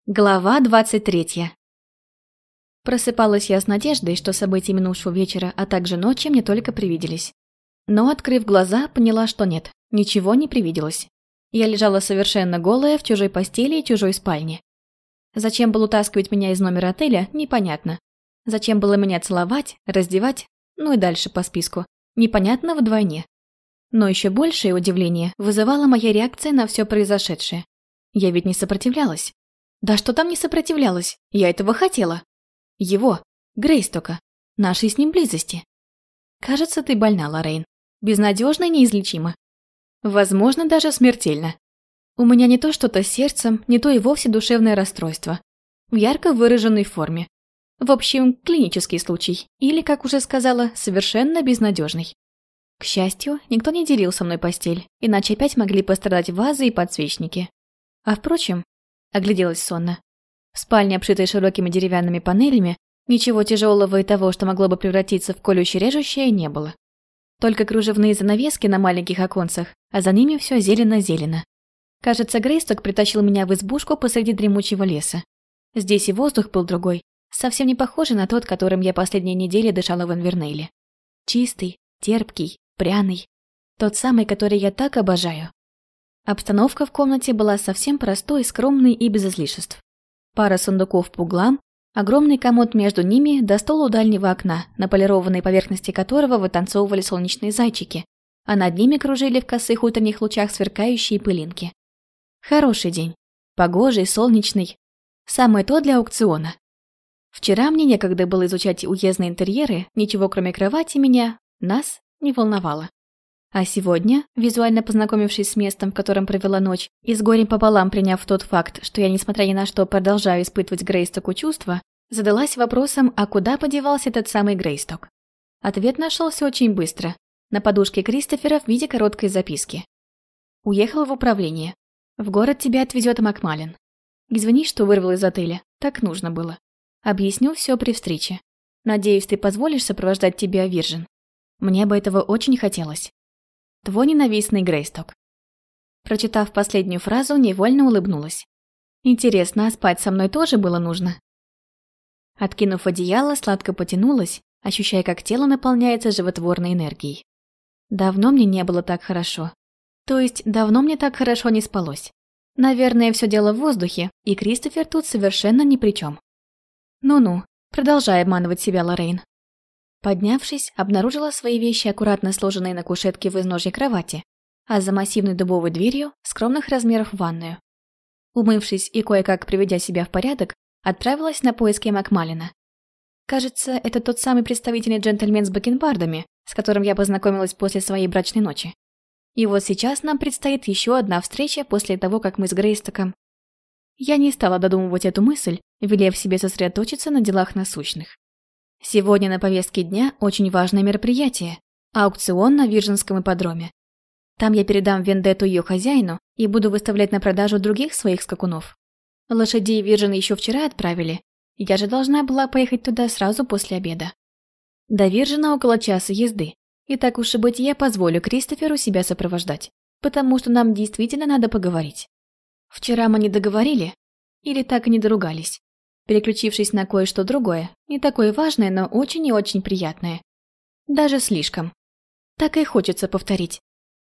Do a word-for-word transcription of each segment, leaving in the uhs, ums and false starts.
Глава двадцать третья. Просыпалась я с надеждой, что события минувшего вечера, а также ночи мне только привиделись. Но, открыв глаза, поняла, что нет, ничего не привиделось. Я лежала совершенно голая в чужой постели и чужой спальне. Зачем было утаскивать меня из номера отеля, непонятно. Зачем было меня целовать, раздевать, ну и дальше по списку, непонятно вдвойне. Но еще большее удивление вызывала моя реакция на все произошедшее. Я ведь не сопротивлялась. Да что там не сопротивлялась? Я этого хотела. Его, Грейстока, нашей с ним близости. Кажется, ты больна, Лоррейн. Безнадежно и неизлечимо. Возможно, даже смертельно. У меня не то что-то с сердцем, не то и вовсе душевное расстройство. В ярко выраженной форме. В общем, клинический случай. Или, как уже сказала, совершенно безнадежный. К счастью, никто не делил со мной постель, иначе опять могли пострадать вазы и подсвечники. А впрочем, огляделась сонно. В спальне, обшитой широкими деревянными панелями, ничего тяжелого и того, что могло бы превратиться в колюще-режущее, не было. Только кружевные занавески на маленьких оконцах, а за ними все зелено-зелено. Кажется, Грейсток притащил меня в избушку посреди дремучего леса. Здесь и воздух был другой, совсем не похожий на тот, которым я последние недели дышала в Инвернейле. Чистый, терпкий, пряный. Тот самый, который я так обожаю. Обстановка в комнате была совсем простой, скромной и без излишеств. Пара сундуков по углам, огромный комод между ними до стол у дальнего окна, на полированной поверхности которого вытанцовывали солнечные зайчики, а над ними кружили в косых утренних лучах сверкающие пылинки. Хороший день. Погожий, солнечный. Самое то для аукциона. Вчера мне некогда было изучать уездные интерьеры, ничего кроме кровати меня, нас, не волновало. А сегодня, визуально познакомившись с местом, в котором провела ночь, и с горем пополам приняв тот факт, что я, несмотря ни на что, продолжаю испытывать Грейстоку чувства, задалась вопросом, а куда подевался этот самый Грейсток? Ответ нашелся очень быстро, на подушке Кристофера в виде короткой записки. Уехал в управление. В город тебя отвезет Макмалин. Извини, что вырвал из отеля, так нужно было. Объясню все при встрече. Надеюсь, ты позволишь сопровождать тебя, Виржин. Мне бы этого очень хотелось. Твой ненавистный Грейсток. Прочитав последнюю фразу, невольно улыбнулась. Интересно, а спать со мной тоже было нужно? Откинув одеяло, сладко потянулась, ощущая, как тело наполняется животворной энергией. Давно мне не было так хорошо. То есть, давно мне так хорошо не спалось. Наверное, все дело в воздухе, и Кристофер тут совершенно ни при чем. Ну-ну, продолжай обманывать себя, Лоррейн. Поднявшись, обнаружила свои вещи, аккуратно сложенные на кушетке в изножье кровати, а за массивной дубовой дверью скромных размеров ванную. Умывшись и кое-как приведя себя в порядок, отправилась на поиски Макмалина. Кажется, это тот самый представительный джентльмен с бакенбардами, с которым я познакомилась после своей брачной ночи. И вот сейчас нам предстоит еще одна встреча после того, как мы с Грейстоком... Я не стала додумывать эту мысль, велев себе сосредоточиться на делах насущных. Сегодня на повестке дня очень важное мероприятие – аукцион на Виржинском ипподроме. Там я передам вендетту ее хозяину и буду выставлять на продажу других своих скакунов. Лошадей Виржин еще вчера отправили, я же должна была поехать туда сразу после обеда. До Виржина около часа езды, и так уж и быть, я позволю Кристоферу себя сопровождать, потому что нам действительно надо поговорить. Вчера мы не договорили, или так и не доругались. Переключившись на кое-что другое, не такое важное, но очень и очень приятное. Даже слишком. Так и хочется повторить.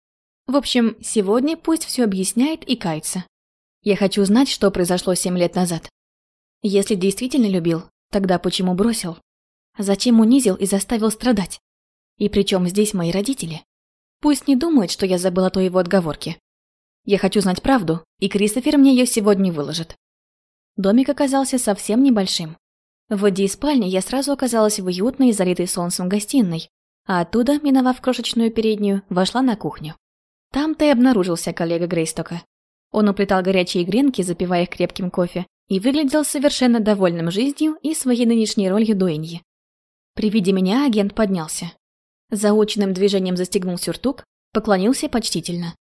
В общем, сегодня пусть все объясняет и кается. Я хочу знать, что произошло семь лет назад. Если действительно любил, тогда почему бросил? Зачем унизил и заставил страдать? И при чем здесь мои родители? Пусть не думают, что я забыла то его отговорки. Я хочу знать правду, и Кристофер мне ее сегодня выложит. Домик оказался совсем небольшим. Выйдя из спальни, я сразу оказалась в уютной и залитой солнцем гостиной, а оттуда, миновав крошечную переднюю, вошла на кухню. Там-то и обнаружился коллега Грейстока. Он уплетал горячие гренки, запивая их крепким кофе, и выглядел совершенно довольным жизнью и своей нынешней ролью дуэньи. При виде меня агент поднялся. Заученным движением застегнул сюртук, поклонился почтительно.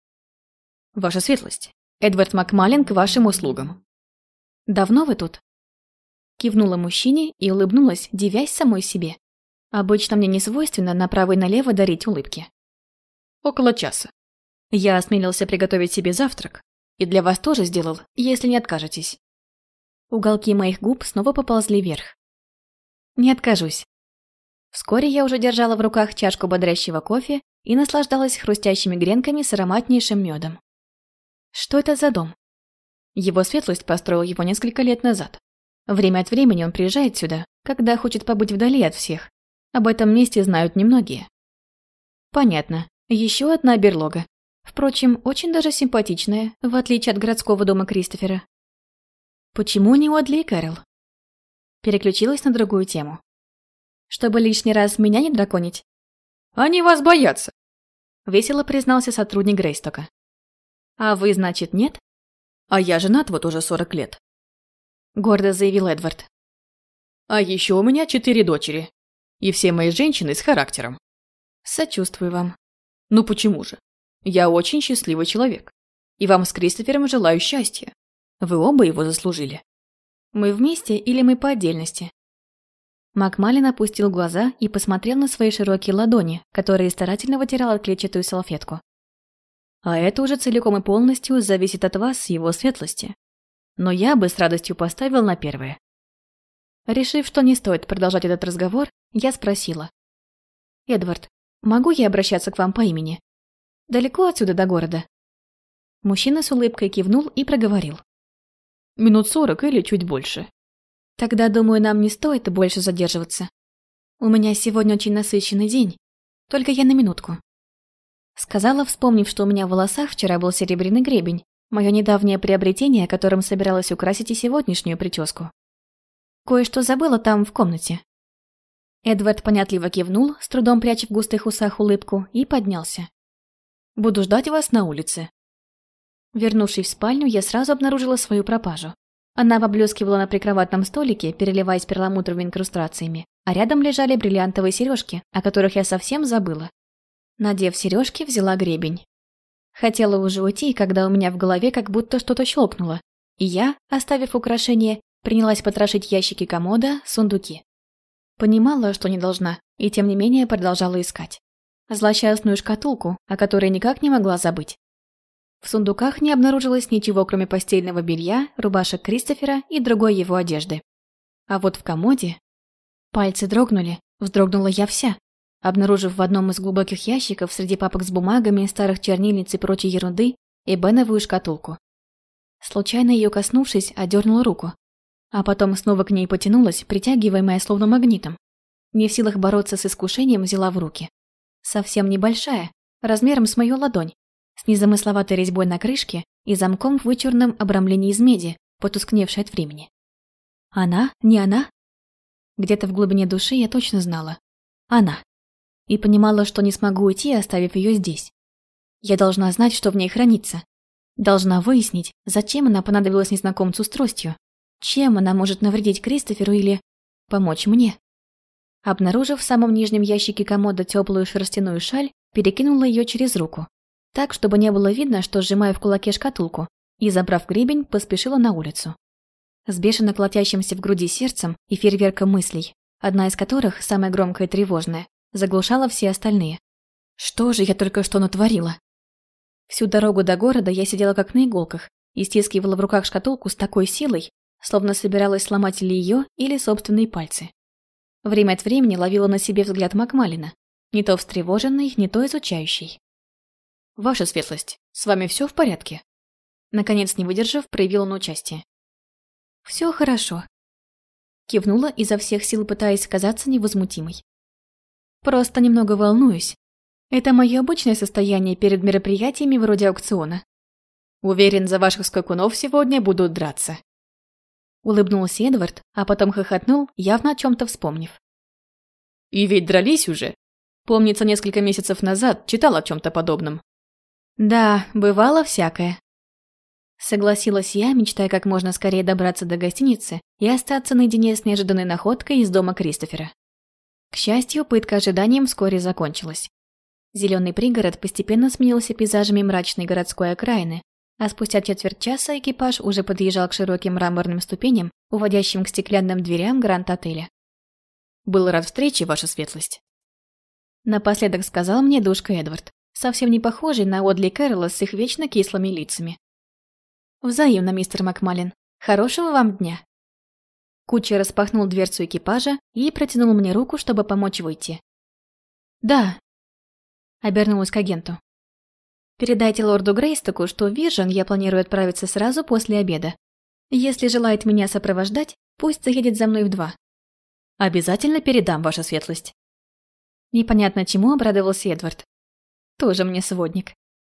«Ваша светлость, Эдвард Макмалин к вашим услугам». «Давно вы тут?» Кивнула мужчине и улыбнулась, дивясь самой себе. Обычно мне не свойственно направо и налево дарить улыбки. «Около часа. Я осмелился приготовить себе завтрак, и для вас тоже сделал, если не откажетесь». Уголки моих губ снова поползли вверх. Не откажусь. Вскоре я уже держала в руках чашку бодрящего кофе и наслаждалась хрустящими гренками с ароматнейшим медом. Что это за дом? Его светлость построил его несколько лет назад. Время от времени он приезжает сюда, когда хочет побыть вдали от всех. Об этом месте знают немногие. Понятно. Еще одна берлога. Впрочем, очень даже симпатичная, в отличие от городского дома Кристофера. Почему не Одли и Кэрол? Переключилась на другую тему. Чтобы лишний раз меня не драконить? Они вас боятся, весело признался сотрудник Грейстока. А вы, значит, нет? А я женат вот уже сорок лет. Гордо заявил Эдвард. А еще у меня четыре дочери. И все мои женщины с характером. Сочувствую вам. Ну почему же? Я очень счастливый человек. И вам с Кристофером желаю счастья. Вы оба его заслужили. Мы вместе или мы по отдельности? Макмалин опустил глаза и посмотрел на свои широкие ладони, которые старательно вытирал клетчатую салфетку. А это уже целиком и полностью зависит от вас, его светлости. Но я бы с радостью поставил на первое. Решив, что не стоит продолжать этот разговор, я спросила. «Эдвард, могу я обращаться к вам по имени? Далеко отсюда до города?» Мужчина с улыбкой кивнул и проговорил. «Минут сорок или чуть больше». «Тогда, думаю, нам не стоит больше задерживаться. У меня сегодня очень насыщенный день. Только я на минутку». Сказала, вспомнив, что у меня в волосах вчера был серебряный гребень, мое недавнее приобретение, которым собиралась украсить и сегодняшнюю прическу. Кое-что забыла там, в комнате. Эдвард понятливо кивнул, с трудом пряча в густых усах улыбку, и поднялся. «Буду ждать вас на улице». Вернувшись в спальню, я сразу обнаружила свою пропажу. Она поблескивала на прикроватном столике, переливаясь перламутровыми инкрустациями, а рядом лежали бриллиантовые сережки, о которых я совсем забыла. Надев сережки, взяла гребень. Хотела уже уйти, когда у меня в голове как будто что-то щелкнуло, и я, оставив украшение, принялась потрошить ящики комода, сундуки. Понимала, что не должна, и тем не менее продолжала искать. Злосчастную шкатулку, о которой никак не могла забыть. В сундуках не обнаружилось ничего, кроме постельного белья, рубашек Кристофера и другой его одежды. А вот в комоде... Пальцы дрогнули, вздрогнула я вся, обнаружив в одном из глубоких ящиков среди папок с бумагами, старых чернильниц и прочей ерунды эбеновую шкатулку. Случайно ее коснувшись, одернула руку, а потом снова к ней потянулась, притягиваемая словно магнитом. Не в силах бороться с искушением, взяла в руки. Совсем небольшая, размером с мою ладонь, с незамысловатой резьбой на крышке и замком в вычурном обрамлении из меди, потускневшей от времени. Она? Не она? Где-то в глубине души я точно знала. Она. И понимала, что не смогу уйти, оставив ее здесь. Я должна знать, что в ней хранится. Должна выяснить, зачем она понадобилась незнакомцу с тростью, чем она может навредить Кристоферу или помочь мне. Обнаружив в самом нижнем ящике комода теплую шерстяную шаль, перекинула ее через руку, так, чтобы не было видно, что сжимаю в кулаке шкатулку, и, забрав гребень, поспешила на улицу. С бешено колотящимся в груди сердцем и фейерверком мыслей, одна из которых, самая громкая и тревожная, заглушала все остальные. Что же я только что натворила? Всю дорогу до города я сидела как на иголках и стискивала в руках шкатулку с такой силой, словно собиралась сломать или ее, или собственные пальцы. Время от времени ловила на себе взгляд Макмалина, не то встревоженный, не то изучающий. «Ваша светлость, с вами все в порядке?» Наконец, не выдержав, проявил он участие. «Все хорошо», — кивнула, изо всех сил пытаясь казаться невозмутимой. «Просто немного волнуюсь. Это мое обычное состояние перед мероприятиями вроде аукциона». «Уверен, за ваших скакунов сегодня будут драться». Улыбнулся Эдвард, а потом хохотнул, явно о чем-то вспомнив. «И ведь дрались уже. Помнится, несколько месяцев назад читал о чем-то подобном». «Да, бывало всякое». Согласилась я, мечтая как можно скорее добраться до гостиницы и остаться наедине с неожиданной находкой из дома Кристофера. К счастью, пытка ожиданием вскоре закончилась. Зеленый пригород постепенно сменился пейзажами мрачной городской окраины, а спустя четверть часа экипаж уже подъезжал к широким мраморным ступеням, уводящим к стеклянным дверям Гранд-отеля. «Был рад встрече, ваша светлость», — напоследок сказал мне душка Эдвард, совсем не похожий на Одли Кэрролла с их вечно кислыми лицами. «Взаимно, мистер Макмалин. Хорошего вам дня». Кучер распахнул дверцу экипажа и протянул мне руку, чтобы помочь выйти. «Да», — обернулась к агенту. «Передайте лорду Грейстоку, что в Виржин я планирую отправиться сразу после обеда. Если желает меня сопровождать, пусть заедет за мной в два». «Обязательно передам, ваша светлость». Непонятно чему обрадовался Эдвард. Тоже мне сводник.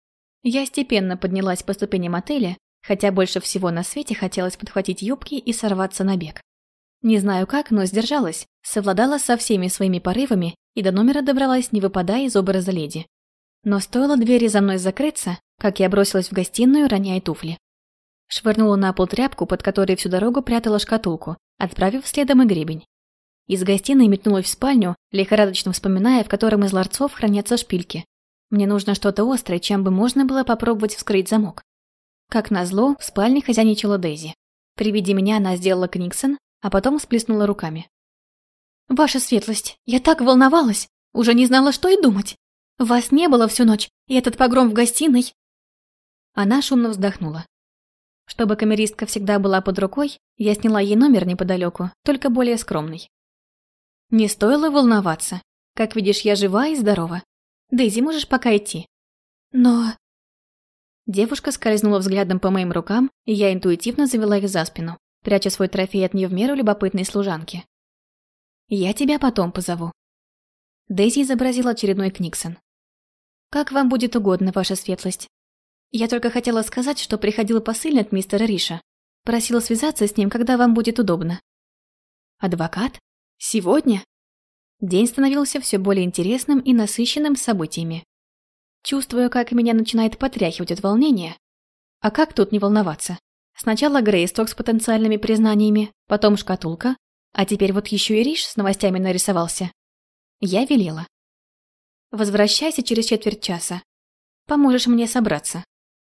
Я степенно поднялась по ступеням отеля, хотя больше всего на свете хотелось подхватить юбки и сорваться на бег. Не знаю как, но сдержалась, совладала со всеми своими порывами и до номера добралась, не выпадая из образа леди. Но стоило двери за мной закрыться, как я бросилась в гостиную, роняя туфли. Швырнула на пол тряпку, под которой всю дорогу прятала шкатулку, отправив следом и гребень. Из гостиной метнулась в спальню, лихорадочно вспоминая, в котором из ларцов хранятся шпильки. Мне нужно что-то острое, чем бы можно было попробовать вскрыть замок. Как назло, в спальне хозяйничала Дейзи. При виде меня она сделала книксон, а потом всплеснула руками. «Ваша светлость, я так волновалась, уже не знала, что и думать. Вас не было всю ночь, и этот погром в гостиной...» Она шумно вздохнула. Чтобы камеристка всегда была под рукой, я сняла ей номер неподалеку, только более скромный. Не стоило волноваться. Как видишь, я жива и здорова. Дейзи, можешь пока идти. Но... Девушка скользнула взглядом по моим рукам, и я интуитивно завела их за спину, пряча свой трофей от нее в меру любопытной служанки. «Я тебя потом позову». Дейзи изобразила очередной книксон. «Как вам будет угодно, ваша светлость. Я только хотела сказать, что приходил посыльный от мистера Риша. Просила связаться с ним, когда вам будет удобно». «Адвокат? Сегодня?» День становился все более интересным и насыщенным событиями. Чувствую, как меня начинает потряхивать от волнения. А как тут не волноваться? Сначала Грейсток с потенциальными признаниями, потом шкатулка, а теперь вот еще и Риш с новостями нарисовался. Я велела. «Возвращайся через четверть часа. Поможешь мне собраться».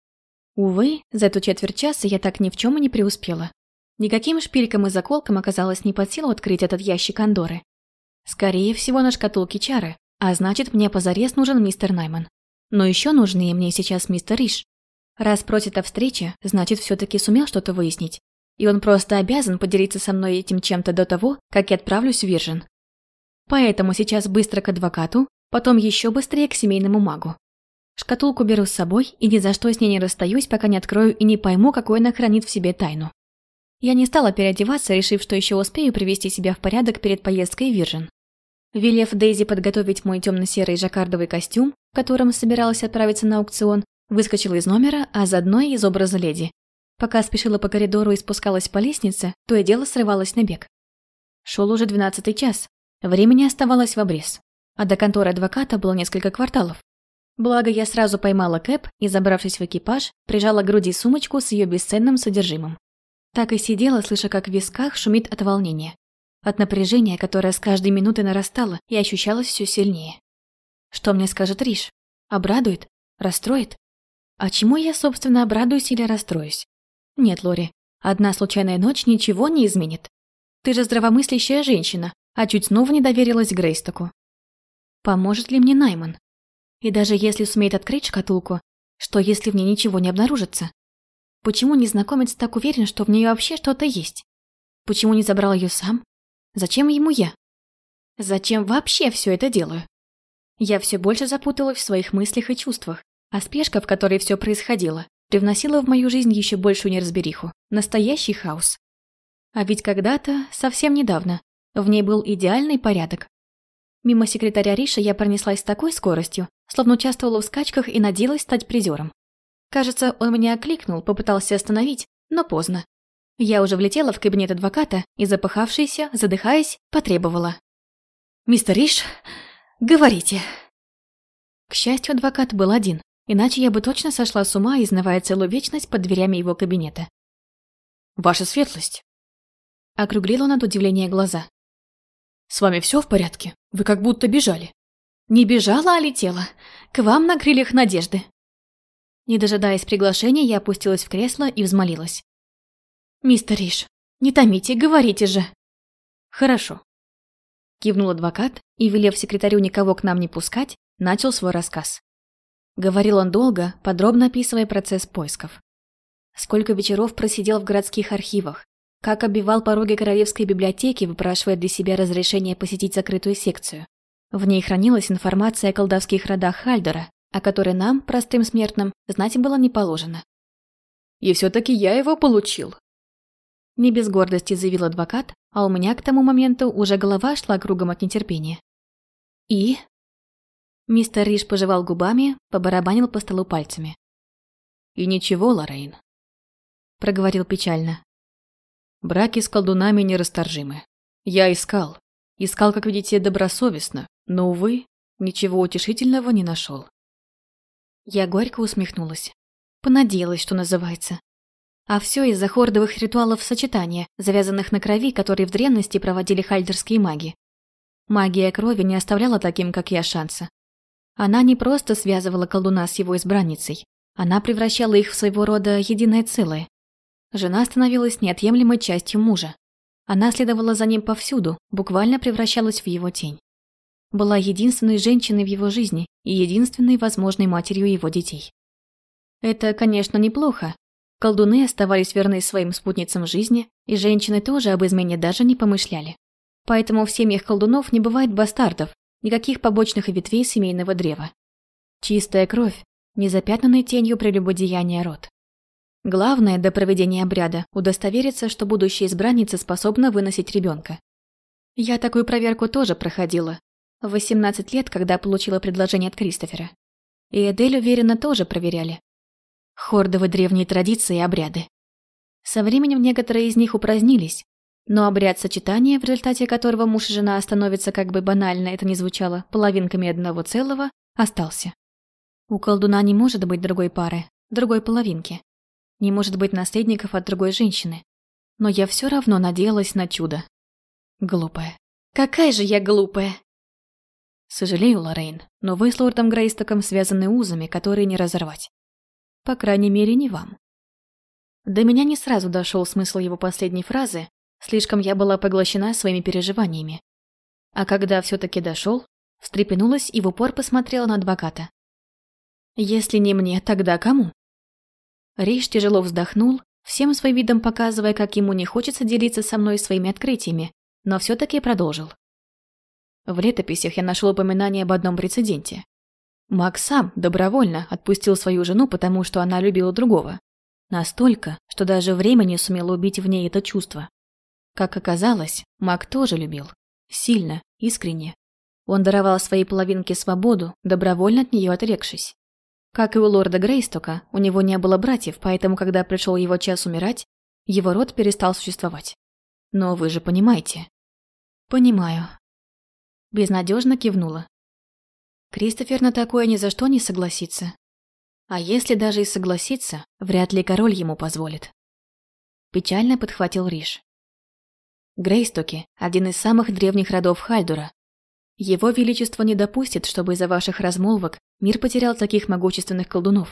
Увы, за эту четверть часа я так ни в чем и не преуспела. Никаким шпилькам и заколкам оказалось не под силу открыть этот ящик Андоры. Скорее всего, на шкатулке чары, а значит, мне позарез нужен мистер Найман. Но еще нужнее мне сейчас мистер Риш. Раз просит о встрече, значит, все-таки сумел что-то выяснить. И он просто обязан поделиться со мной этим чем-то до того, как я отправлюсь в Виржин. Поэтому сейчас быстро к адвокату, потом еще быстрее к семейному магу. Шкатулку беру с собой и ни за что с ней не расстаюсь, пока не открою и не пойму, какой она хранит в себе тайну. Я не стала переодеваться, решив, что еще успею привести себя в порядок перед поездкой в Виржин. Велев Дейзи подготовить мой темно-серый жаккардовый костюм, в котором собиралась отправиться на аукцион, выскочила из номера, а заодно и из образа леди. Пока спешила по коридору и спускалась по лестнице, то и дело срывалась на бег. Шел уже двенадцатый час. Времени оставалось в обрез. А до конторы адвоката было несколько кварталов. Благо, я сразу поймала кэб и, забравшись в экипаж, прижала к груди сумочку с ее бесценным содержимым. Так и сидела, слыша, как в висках шумит от волнения. От напряжения, которое с каждой минутой нарастало и ощущалось все сильнее. Что мне скажет Риш? Обрадует? Расстроит? А чему я, собственно, обрадуюсь или расстроюсь? Нет, Лори, одна случайная ночь ничего не изменит. Ты же здравомыслящая женщина, а чуть снова не доверилась Грейстоку. Поможет ли мне Найман? И даже если сумеет открыть шкатулку, что если в ней ничего не обнаружится? Почему незнакомец так уверен, что в ней вообще что-то есть? Почему не забрал ее сам? Зачем ему я? Зачем вообще все это делаю? Я все больше запуталась в своих мыслях и чувствах, а спешка, в которой все происходило, привносила в мою жизнь еще большую неразбериху, настоящий хаос. А ведь когда-то, совсем недавно, в ней был идеальный порядок. Мимо секретаря Риша я пронеслась с такой скоростью, словно участвовала в скачках и надеялась стать призером. Кажется, он меня окликнул, попытался остановить, но поздно. Я уже влетела в кабинет адвоката и, запыхавшаяся, задыхаясь, потребовала. «Мистер Риш, говорите». К счастью, адвокат был один, иначе я бы точно сошла с ума, изнывая целую вечность под дверями его кабинета. «Ваша светлость!» Округлил он от удивления глаза. «С вами все в порядке? Вы как будто бежали». «Не бежала, а летела. К вам на крыльях надежды». Не дожидаясь приглашения, я опустилась в кресло и взмолилась. «Мистер Риш, не томите, говорите же». «Хорошо», — кивнул адвокат и, велев секретарю никого к нам не пускать, начал свой рассказ. Говорил он долго, подробно описывая процесс поисков. Сколько вечеров просидел в городских архивах, как оббивал пороги Королевской библиотеки, выпрашивая для себя разрешение посетить закрытую секцию. В ней хранилась информация о колдовских родах Хальдора, о которой нам, простым смертным, знать было не положено. «И все-таки я его получил», — не без гордости заявил адвокат, а у меня к тому моменту уже голова шла кругом от нетерпения. «И?» Мистер Риш пожевал губами, побарабанил по столу пальцами. «И ничего, Лоррейн», — проговорил печально. «Браки с колдунами нерасторжимы. Я искал. Искал, как видите, добросовестно, но, увы, ничего утешительного не нашел». Я горько усмехнулась. Понадеялась, что называется. А все из-за хордовых ритуалов сочетания, завязанных на крови, которые в древности проводили хальдерские маги. Магия крови не оставляла таким, как я, шанса. Она не просто связывала колдуна с его избранницей, она превращала их в своего рода единое целое. Жена становилась неотъемлемой частью мужа. Она следовала за ним повсюду, буквально превращалась в его тень. Была единственной женщиной в его жизни и единственной возможной матерью его детей. Это, конечно, неплохо. Колдуны оставались верны своим спутницам жизни, и женщины тоже об измене даже не помышляли. Поэтому в семьях колдунов не бывает бастардов, никаких побочных ветвей семейного древа. Чистая кровь, незапятнанный тенью прелюбодеяния род. Главное до проведения обряда – удостовериться, что будущая избранница способна выносить ребенка. Я такую проверку тоже проходила. В восемнадцать лет, когда получила предложение от Кристофера. И Эдель, уверенно, тоже проверяли. Хордовы древние традиции и обряды. Со временем некоторые из них упразднились, но обряд сочетания, в результате которого муж и жена становятся, как бы банально это ни звучало, половинками одного целого, остался. У колдуна не может быть другой пары, другой половинки. Не может быть наследников от другой женщины. Но я все равно надеялась на чудо. Глупая. Какая же я глупая! Сожалею, Лоррейн, но вы с лордом Грейстоком связаны узами, которые не разорвать. По крайней мере, не вам. До меня не сразу дошел смысл его последней фразы, слишком я была поглощена своими переживаниями. А когда все-таки дошел, встрепенулась и в упор посмотрела на адвоката. Если не мне, тогда кому? Риш тяжело вздохнул, всем своим видом показывая, как ему не хочется делиться со мной своими открытиями, но все-таки продолжил. В летописях я нашел упоминание об одном прецеденте. Маг сам добровольно отпустил свою жену, потому что она любила другого. Настолько, что даже время не сумело убить в ней это чувство. Как оказалось, маг тоже любил. Сильно, искренне. Он даровал своей половинке свободу, добровольно от нее отрекшись. Как и у лорда Грейстока, у него не было братьев, поэтому, когда пришел его час умирать, его род перестал существовать. Но вы же понимаете. Понимаю. Безнадежно кивнула. Кристофер на такое ни за что не согласится. А если даже и согласится, вряд ли король ему позволит. Печально подхватил Риш. Грейстоки – один из самых древних родов Хальдора. Его величество не допустит, чтобы из-за ваших размолвок мир потерял таких могущественных колдунов.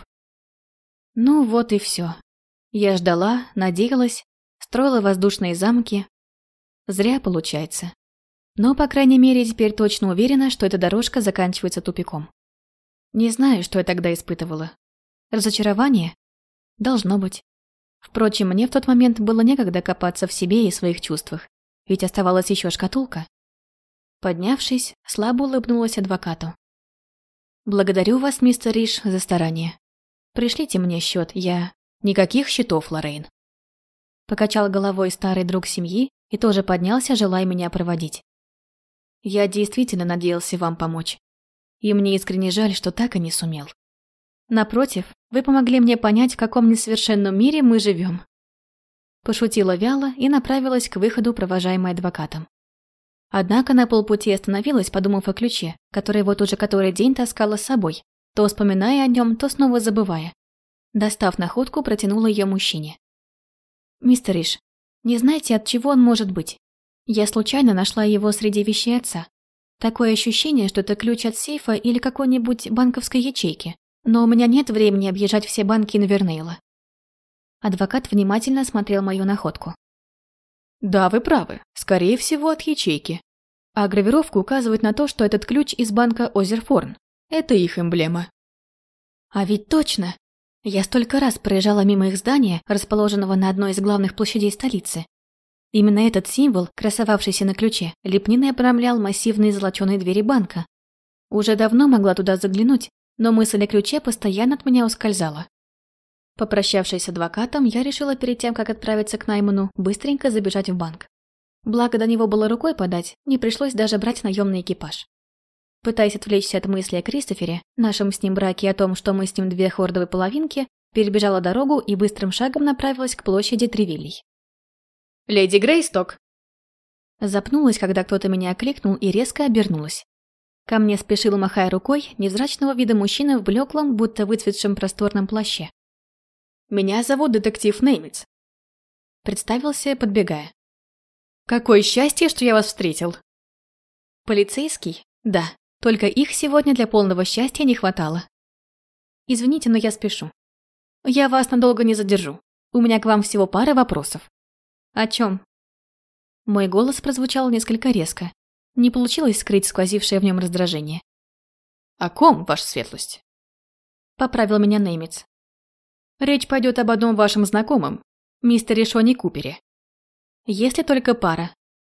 Ну вот и все. Я ждала, надеялась, строила воздушные замки. Зря получается. Но, по крайней мере, теперь точно уверена, что эта дорожка заканчивается тупиком. Не знаю, что я тогда испытывала. Разочарование? Должно быть. Впрочем, мне в тот момент было некогда копаться в себе и своих чувствах, ведь оставалась еще шкатулка. Поднявшись, слабо улыбнулась адвокату. «Благодарю вас, мистер Риш, за старание. Пришлите мне счет, я...» «Никаких счетов, Лоррейн». Покачал головой старый друг семьи и тоже поднялся, желая меня проводить. Я действительно надеялся вам помочь. И мне искренне жаль, что так и не сумел. Напротив, вы помогли мне понять, в каком несовершенном мире мы живем. Пошутила вяло и направилась к выходу, провожаемой адвокатом. Однако на полпути остановилась, подумав о ключе, который вот уже который день таскала с собой, то вспоминая о нем, то снова забывая. Достав находку, протянула ее мужчине. «Мистер Риш, не знаете, от чего он может быть? Я случайно нашла его среди вещей отца. Такое ощущение, что это ключ от сейфа или какой-нибудь банковской ячейки, но у меня нет времени объезжать все банки Инвернейла». Адвокат внимательно смотрел мою находку. «Да, вы правы. Скорее всего, от ячейки. А гравировка указывает на то, что этот ключ из банка Озерфорн. Это их эмблема». «А ведь точно! Я столько раз проезжала мимо их здания, расположенного на одной из главных площадей столицы. Именно этот символ, красовавшийся на ключе, лепниной обрамлял массивные золоченые двери банка. Уже давно могла туда заглянуть, но мысль о ключе постоянно от меня ускользала. Попрощавшись с адвокатом, я решила перед тем, как отправиться к Найману, быстренько забежать в банк. Благо, до него было рукой подать, не пришлось даже брать наемный экипаж. Пытаясь отвлечься от мысли о Кристофере, нашем с ним браке и о том, что мы с ним две хордовые половинки, перебежала дорогу и быстрым шагом направилась к площади Тревилей. «Леди Грейсток!» Запнулась, когда кто-то меня окликнул, и резко обернулась. Ко мне спешил, махая рукой, невзрачного вида мужчина в блеклом, будто выцветшем просторном плаще. «Меня зовут детектив Неймитс», — представился, подбегая. «Какое счастье, что я вас встретил!» «Полицейский? Да, только их сегодня для полного счастья не хватало. Извините, но я спешу. Я вас надолго не задержу. У меня к вам всего пара вопросов». «О чем?» Мой голос прозвучал несколько резко. Не получилось скрыть сквозившее в нем раздражение. «О ком, ваша светлость?» Поправил меня Неймитс. «Речь пойдет об одном вашем знакомом, мистере Шони Купере». «Если только пара».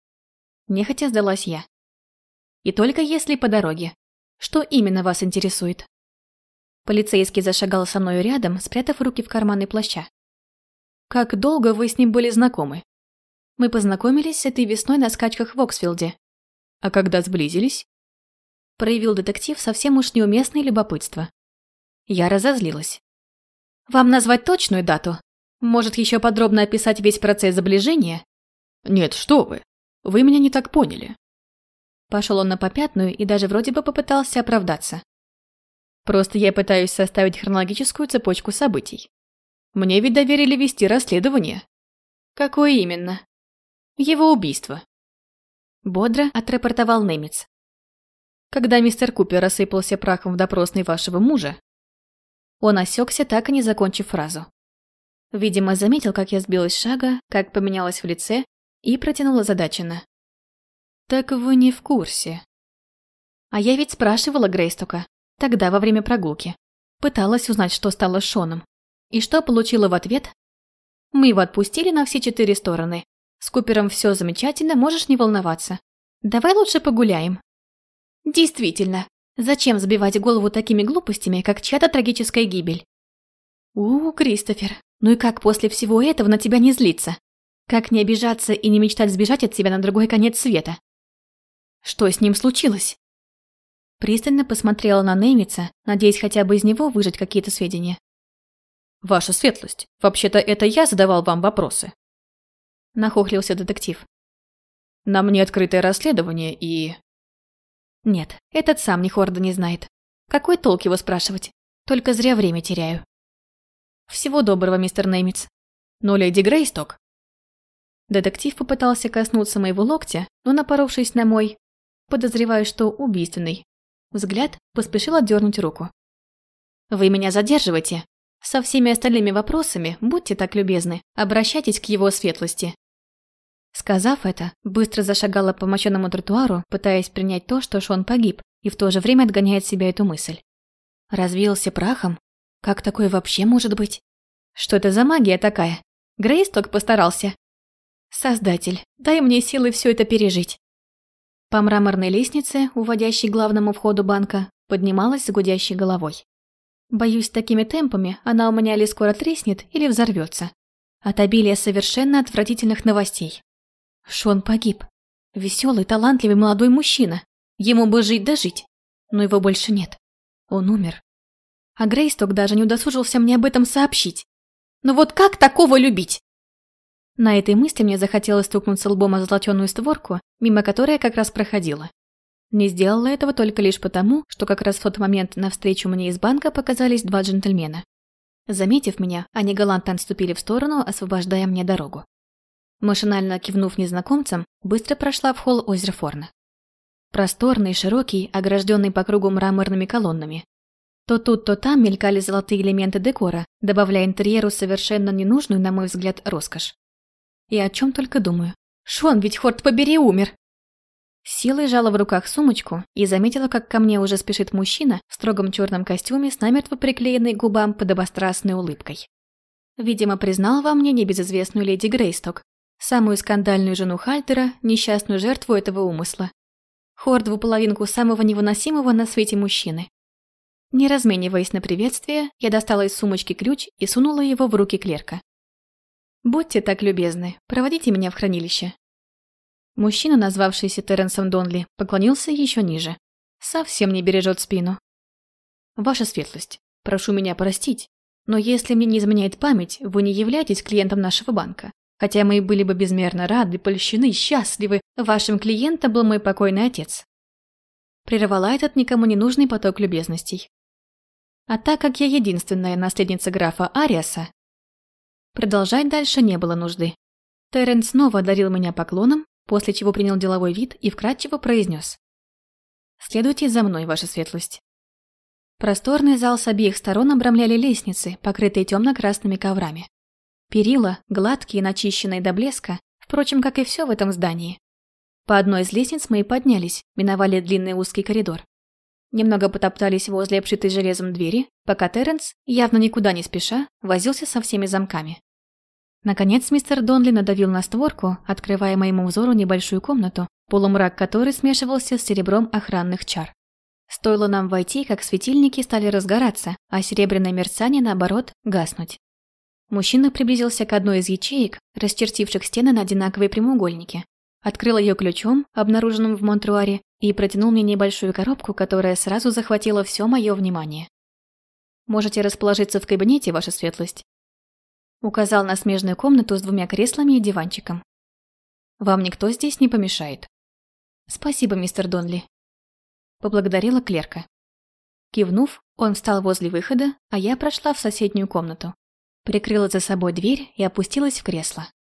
Нехотя сдалась я. «И только если по дороге. Что именно вас интересует?» Полицейский зашагал со мною рядом, спрятав руки в карманы плаща. «Как долго вы с ним были знакомы?» «Мы познакомились с этой весной на скачках в Оксфилде». «А когда сблизились?» Проявил детектив совсем уж неуместное любопытство. Я разозлилась. «Вам назвать точную дату? Может, еще подробно описать весь процесс сближения?» «Нет, что вы! Вы меня не так поняли». Пошел он на попятную и даже вроде бы попытался оправдаться. «Просто я пытаюсь составить хронологическую цепочку событий. Мне ведь доверили вести расследование». «Какое именно?» «Его убийство». Бодро отрапортовал Неймитс. «Когда мистер Купер рассыпался прахом в допросной вашего мужа...» Он осекся, так и не закончив фразу. Видимо, заметил, как я сбилась с шага, как поменялась в лице, и протянула озадаченно. «Так вы не в курсе». А я ведь спрашивала Грейстока, тогда во время прогулки. Пыталась узнать, что стало с Шоном. И что получила в ответ? Мы его отпустили на все четыре стороны. С Купером все замечательно, можешь не волноваться. Давай лучше погуляем. Действительно, зачем забивать голову такими глупостями, как чья-то трагическая гибель? У, Кристофер, ну и как после всего этого на тебя не злиться? Как не обижаться и не мечтать сбежать от тебя на другой конец света? Что с ним случилось? Пристально посмотрела на Неймитса, надеясь хотя бы из него выжать какие-то сведения. «Ваша светлость, вообще-то это я задавал вам вопросы». Нахохлился детектив. «На мне открытое расследование и...» «Нет, этот сам ни хорда не знает. Какой толк его спрашивать? Только зря время теряю». «Всего доброго, мистер Неймитс». «Но леди Грейсток...» Детектив попытался коснуться моего локтя, но, напоровшись на мой, подозреваю, что убийственный, взгляд, поспешил отдернуть руку. «Вы меня задерживаете. Со всеми остальными вопросами, будьте так любезны, обращайтесь к его светлости». Сказав это, быстро зашагала по мощенному тротуару, пытаясь принять то, что Шон погиб, и в то же время отгоняя от себя эту мысль. Развеялся прахом? Как такое вообще может быть? Что это за магия такая? Грейсток постарался. Создатель, дай мне силы все это пережить. По мраморной лестнице, уводящей к главному входу банка, поднималась с гудящей головой. Боюсь, такими темпами она у меня или скоро треснет, или взорвется. От обилия совершенно отвратительных новостей. Шон погиб. Веселый, талантливый молодой мужчина. Ему бы жить да жить. Но его больше нет. Он умер. А Грейсток даже не удосужился мне об этом сообщить. Ну вот как такого любить? На этой мысли мне захотелось стукнуться лбом о золоченую створку, мимо которой я как раз проходила. Не сделала этого только лишь потому, что как раз в тот момент навстречу мне из банка показались два джентльмена. Заметив меня, они галантно отступили в сторону, освобождая мне дорогу. Машинально кивнув незнакомцам, быстро прошла в холл озера Форна. Просторный, широкий, огражденный по кругу мраморными колоннами. То тут, то там мелькали золотые элементы декора, добавляя интерьеру совершенно ненужную, на мой взгляд, роскошь. И о чем только думаю. Шон ведь, хорт побери, умер! С силой жала в руках сумочку и заметила, как ко мне уже спешит мужчина в строгом черном костюме с намертво приклеенной к губам подобострастной улыбкой. Видимо, признал во мне небезызвестную леди Грейсток. Самую скандальную жену Хальтера, несчастную жертву этого умысла. Хордову половинку самого невыносимого на свете мужчины. Не размениваясь на приветствие, я достала из сумочки ключ и сунула его в руки клерка. «Будьте так любезны, проводите меня в хранилище». Мужчина, назвавшийся Терренсом Донли, поклонился еще ниже. Совсем не бережет спину. «Ваша светлость, прошу меня простить, но если мне не изменяет память, вы не являетесь клиентом нашего банка. Хотя мы и были бы безмерно рады, польщены, счастливы, вашим клиентом был мой покойный отец». Прервала этот никому не нужный поток любезностей. А так как я единственная наследница графа Ариаса, продолжать дальше не было нужды. Терренс снова одарил меня поклоном, после чего принял деловой вид и вкратчиво произнес: «Следуйте за мной, ваша светлость». Просторный зал с обеих сторон обрамляли лестницы, покрытые темно-красными коврами. Перила, гладкие, начищенные до блеска, впрочем, как и все в этом здании. По одной из лестниц мы и поднялись, миновали длинный узкий коридор. Немного потоптались возле обшитой железом двери, пока Терренс, явно никуда не спеша, возился со всеми замками. Наконец мистер Донли надавил на створку, открывая моему взору небольшую комнату, полумрак которой смешивался с серебром охранных чар. Стоило нам войти, как светильники стали разгораться, а серебряное мерцание, наоборот, гаснуть. Мужчина приблизился к одной из ячеек, расчертивших стены на одинаковые прямоугольники, открыл ее ключом, обнаруженным в монтруаре, и протянул мне небольшую коробку, которая сразу захватила все мое внимание. «Можете расположиться в кабинете, ваша светлость», — указал на смежную комнату с двумя креслами и диванчиком. «Вам никто здесь не помешает». «Спасибо, мистер Донли», — поблагодарила клерка. Кивнув, он встал возле выхода, а я прошла в соседнюю комнату, прикрыла за собой дверь и опустилась в кресло.